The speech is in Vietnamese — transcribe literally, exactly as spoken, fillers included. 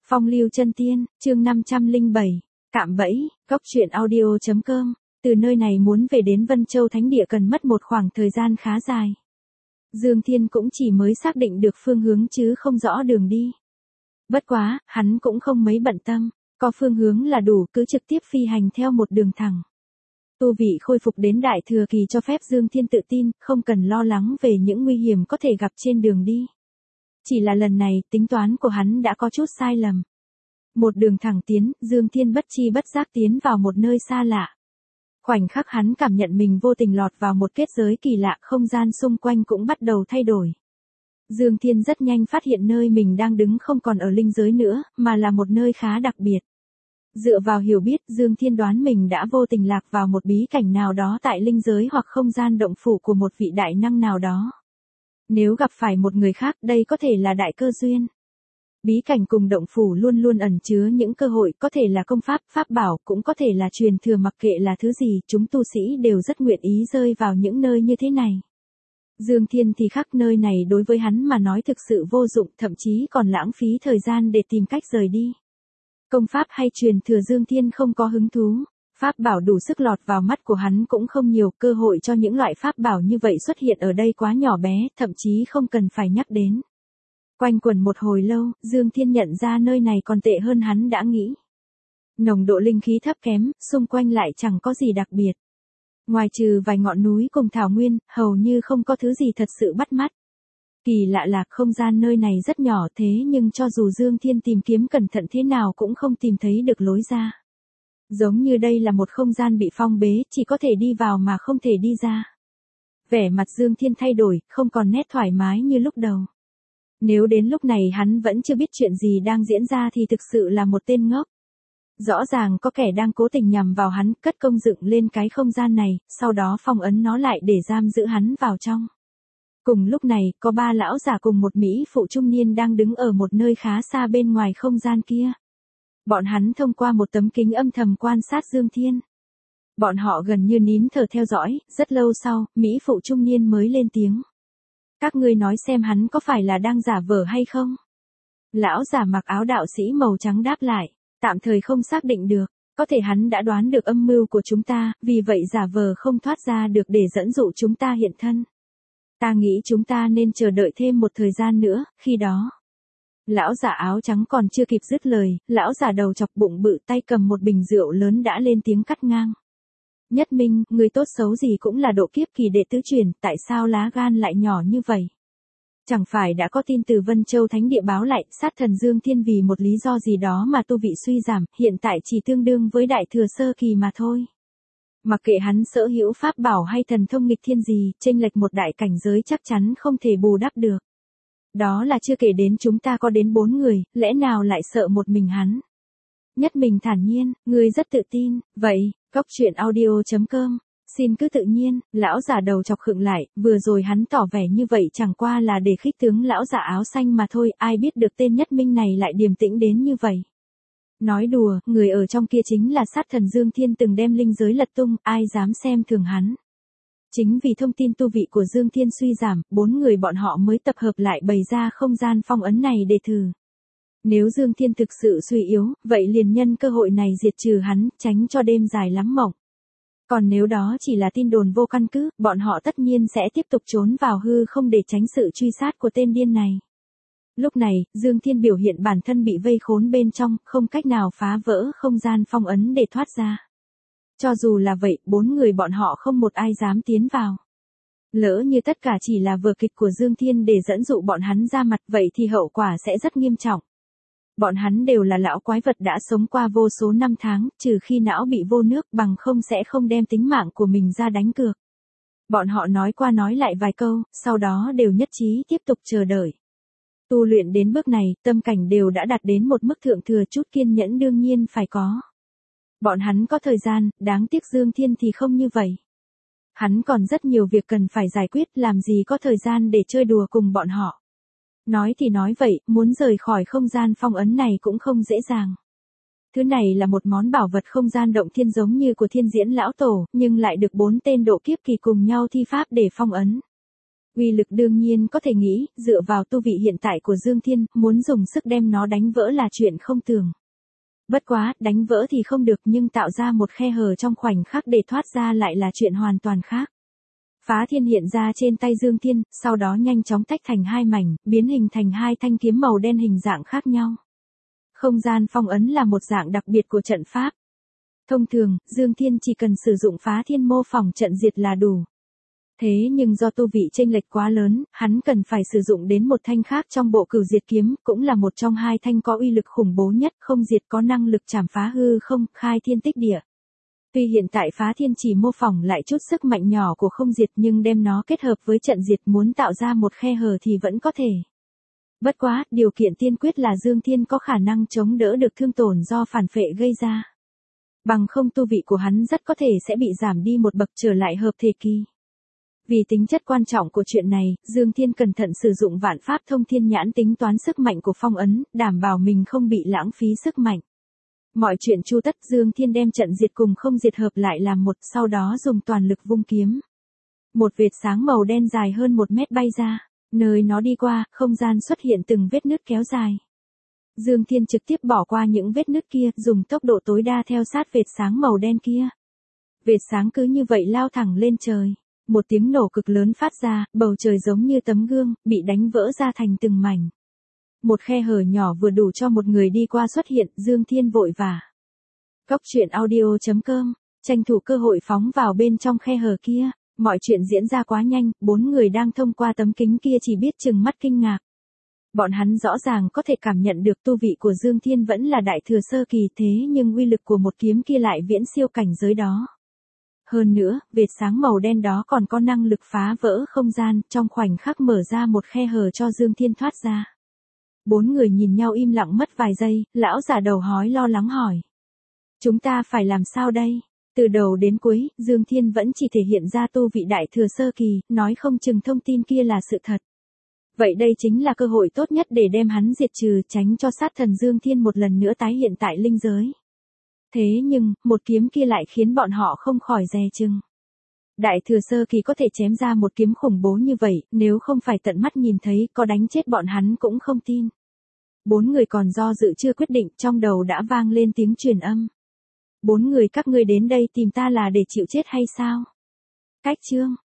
Phong lưu chân tiên, chương năm trăm lẻ bảy, cạm bẫy, góc truyện audio chấm com, từ nơi này muốn về đến Vân Châu Thánh Địa cần mất một khoảng thời gian khá dài. Dương Thiên cũng chỉ mới xác định được phương hướng chứ không rõ đường đi. Bất quá, hắn cũng không mấy bận tâm, có phương hướng là đủ, cứ trực tiếp phi hành theo một đường thẳng. Tu vị khôi phục đến đại thừa kỳ cho phép Dương Thiên tự tin, không cần lo lắng về những nguy hiểm có thể gặp trên đường đi. Chỉ là lần này, tính toán của hắn đã có chút sai lầm. Một đường thẳng tiến, Dương Thiên bất chi bất giác tiến vào một nơi xa lạ. Khoảnh khắc hắn cảm nhận mình vô tình lọt vào một kết giới kỳ lạ, không gian xung quanh cũng bắt đầu thay đổi. Dương Thiên rất nhanh phát hiện nơi mình đang đứng không còn ở linh giới nữa, mà là một nơi khá đặc biệt. Dựa vào hiểu biết, Dương Thiên đoán mình đã vô tình lạc vào một bí cảnh nào đó tại linh giới hoặc không gian động phủ của một vị đại năng nào đó. Nếu gặp phải một người khác, đây có thể là đại cơ duyên. Bí cảnh cùng động phủ luôn luôn ẩn chứa những cơ hội, có thể là công pháp, pháp bảo, cũng có thể là truyền thừa, mặc kệ là thứ gì, chúng tu sĩ đều rất nguyện ý rơi vào những nơi như thế này. Dương Thiên thì khác, nơi này đối với hắn mà nói thực sự vô dụng, thậm chí còn lãng phí thời gian để tìm cách rời đi. Công pháp hay truyền thừa Dương Thiên không có hứng thú. Pháp bảo đủ sức lọt vào mắt của hắn cũng không nhiều, cơ hội cho những loại pháp bảo như vậy xuất hiện ở đây quá nhỏ bé, thậm chí không cần phải nhắc đến. Quanh quẩn một hồi lâu, Dương Thiên nhận ra nơi này còn tệ hơn hắn đã nghĩ. Nồng độ linh khí thấp kém, xung quanh lại chẳng có gì đặc biệt. Ngoài trừ vài ngọn núi cùng thảo nguyên, hầu như không có thứ gì thật sự bắt mắt. Kỳ lạ là không gian nơi này rất nhỏ, thế nhưng cho dù Dương Thiên tìm kiếm cẩn thận thế nào cũng không tìm thấy được lối ra. Giống như đây là một không gian bị phong bế, chỉ có thể đi vào mà không thể đi ra. Vẻ mặt Dương Thiên thay đổi, không còn nét thoải mái như lúc đầu. Nếu đến lúc này hắn vẫn chưa biết chuyện gì đang diễn ra thì thực sự là một tên ngốc. Rõ ràng có kẻ đang cố tình nhằm vào hắn, cất công dựng lên cái không gian này, sau đó phong ấn nó lại để giam giữ hắn vào trong. Cùng lúc này, có ba lão già cùng một mỹ phụ trung niên đang đứng ở một nơi khá xa bên ngoài không gian kia. Bọn hắn thông qua một tấm kính âm thầm quan sát Dương Thiên. Bọn họ gần như nín thở theo dõi, rất lâu sau, mỹ phụ trung niên mới lên tiếng. Các ngươi nói xem hắn có phải là đang giả vờ hay không? Lão giả mặc áo đạo sĩ màu trắng đáp lại, tạm thời không xác định được, có thể hắn đã đoán được âm mưu của chúng ta, vì vậy giả vờ không thoát ra được để dẫn dụ chúng ta hiện thân. Ta nghĩ chúng ta nên chờ đợi thêm một thời gian nữa, khi đó. Lão giả áo trắng còn chưa kịp dứt lời, lão giả đầu chọc bụng bự tay cầm một bình rượu lớn đã lên tiếng cắt ngang. Nhất Minh, người tốt xấu gì cũng là độ kiếp kỳ đệ tứ truyền, tại sao lá gan lại nhỏ như vậy? Chẳng phải đã có tin từ Vân Châu Thánh Địa báo lại, sát thần Dương Thiên vì một lý do gì đó mà tu vị suy giảm, hiện tại chỉ tương đương với đại thừa sơ kỳ mà thôi. Mặc kệ hắn sở hữu pháp bảo hay thần thông nghịch thiên gì, chênh lệch một đại cảnh giới chắc chắn không thể bù đắp được. Đó là chưa kể đến chúng ta có đến bốn người, lẽ nào lại sợ một mình hắn? Nhất Mình thản nhiên, ngươi rất tự tin, vậy, góc truyện audio chấm com, xin cứ tự nhiên, lão giả đầu chọc khựng lại, vừa rồi hắn tỏ vẻ như vậy chẳng qua là để khích tướng lão giả áo xanh mà thôi, ai biết được tên Nhất Minh này lại điềm tĩnh đến như vậy. Nói đùa, người ở trong kia chính là sát thần Dương Thiên từng đem linh giới lật tung, ai dám xem thường hắn. Chính vì thông tin tu vị của Dương Thiên suy giảm, bốn người bọn họ mới tập hợp lại bày ra không gian phong ấn này để thử. Nếu Dương Thiên thực sự suy yếu, vậy liền nhân cơ hội này diệt trừ hắn, tránh cho đêm dài lắm mộng. Còn nếu đó chỉ là tin đồn vô căn cứ, bọn họ tất nhiên sẽ tiếp tục trốn vào hư không để tránh sự truy sát của tên điên này. Lúc này, Dương Thiên biểu hiện bản thân bị vây khốn bên trong, không cách nào phá vỡ không gian phong ấn để thoát ra. Cho dù là vậy, bốn người bọn họ không một ai dám tiến vào. Lỡ như tất cả chỉ là vở kịch của Dương Thiên để dẫn dụ bọn hắn ra mặt, vậy thì hậu quả sẽ rất nghiêm trọng. Bọn hắn đều là lão quái vật đã sống qua vô số năm tháng, trừ khi não bị vô nước, bằng không sẽ không đem tính mạng của mình ra đánh cược. Bọn họ nói qua nói lại vài câu, sau đó đều nhất trí tiếp tục chờ đợi. Tu luyện đến bước này, tâm cảnh đều đã đạt đến một mức thượng thừa, chút kiên nhẫn đương nhiên phải có. Bọn hắn có thời gian, đáng tiếc Dương Thiên thì không như vậy. Hắn còn rất nhiều việc cần phải giải quyết, làm gì có thời gian để chơi đùa cùng bọn họ. Nói thì nói vậy, muốn rời khỏi không gian phong ấn này cũng không dễ dàng. Thứ này là một món bảo vật không gian động thiên giống như của Thiên Diễn lão tổ, nhưng lại được bốn tên độ kiếp kỳ cùng nhau thi pháp để phong ấn. Uy lực đương nhiên có thể nghĩ, dựa vào tu vị hiện tại của Dương Thiên, muốn dùng sức đem nó đánh vỡ là chuyện không tưởng. Bất quá, đánh vỡ thì không được nhưng tạo ra một khe hở trong khoảnh khắc để thoát ra lại là chuyện hoàn toàn khác. Phá thiên hiện ra trên tay Dương Thiên, sau đó nhanh chóng tách thành hai mảnh, biến hình thành hai thanh kiếm màu đen hình dạng khác nhau. Không gian phong ấn là một dạng đặc biệt của trận pháp. Thông thường, Dương Thiên chỉ cần sử dụng phá thiên mô phỏng trận diệt là đủ. Thế nhưng do tu vị chênh lệch quá lớn, hắn cần phải sử dụng đến một thanh khác trong bộ cửu diệt kiếm, cũng là một trong hai thanh có uy lực khủng bố nhất, không diệt có năng lực chảm phá hư không, khai thiên tích địa. Tuy hiện tại phá thiên chỉ mô phỏng lại chút sức mạnh nhỏ của không diệt nhưng đem nó kết hợp với trận diệt muốn tạo ra một khe hở thì vẫn có thể. Bất quá, điều kiện tiên quyết là Dương Thiên có khả năng chống đỡ được thương tổn do phản phệ gây ra. Bằng không tu vị của hắn rất có thể sẽ bị giảm đi một bậc trở lại hợp thể kỳ. Vì tính chất quan trọng của chuyện này, Dương Thiên cẩn thận sử dụng vạn pháp thông thiên nhãn tính toán sức mạnh của phong ấn, đảm bảo mình không bị lãng phí sức mạnh. Mọi chuyện chu tất, Dương Thiên đem trận diệt cùng không diệt hợp lại làm một, sau đó dùng toàn lực vung kiếm. Một vệt sáng màu đen dài hơn một mét bay ra, nơi nó đi qua, không gian xuất hiện từng vết nứt kéo dài. Dương Thiên trực tiếp bỏ qua những vết nứt kia, dùng tốc độ tối đa theo sát vệt sáng màu đen kia. Vệt sáng cứ như vậy lao thẳng lên trời. Một tiếng nổ cực lớn phát ra, bầu trời giống như tấm gương, bị đánh vỡ ra thành từng mảnh. Một khe hở nhỏ vừa đủ cho một người đi qua xuất hiện, Dương Thiên vội vã. Góc truyện audio chấm com, tranh thủ cơ hội phóng vào bên trong khe hở kia, mọi chuyện diễn ra quá nhanh, bốn người đang thông qua tấm kính kia chỉ biết trừng mắt kinh ngạc. Bọn hắn rõ ràng có thể cảm nhận được tu vị của Dương Thiên vẫn là đại thừa sơ kỳ thế nhưng uy lực của một kiếm kia lại viễn siêu cảnh giới đó. Hơn nữa, vệt sáng màu đen đó còn có năng lực phá vỡ không gian, trong khoảnh khắc mở ra một khe hở cho Dương Thiên thoát ra. Bốn người nhìn nhau im lặng mất vài giây, lão già đầu hói lo lắng hỏi. Chúng ta phải làm sao đây? Từ đầu đến cuối, Dương Thiên vẫn chỉ thể hiện ra tu vị đại thừa sơ kỳ, nói không chừng thông tin kia là sự thật. Vậy đây chính là cơ hội tốt nhất để đem hắn diệt trừ, tránh cho sát thần Dương Thiên một lần nữa tái hiện tại linh giới. Thế nhưng, một kiếm kia lại khiến bọn họ không khỏi dè chừng. Đại thừa sơ kỳ có thể chém ra một kiếm khủng bố như vậy, nếu không phải tận mắt nhìn thấy, có đánh chết bọn hắn cũng không tin. Bốn người còn do dự chưa quyết định, trong đầu đã vang lên tiếng truyền âm. Bốn người các ngươi đến đây tìm ta là để chịu chết hay sao? Cách chương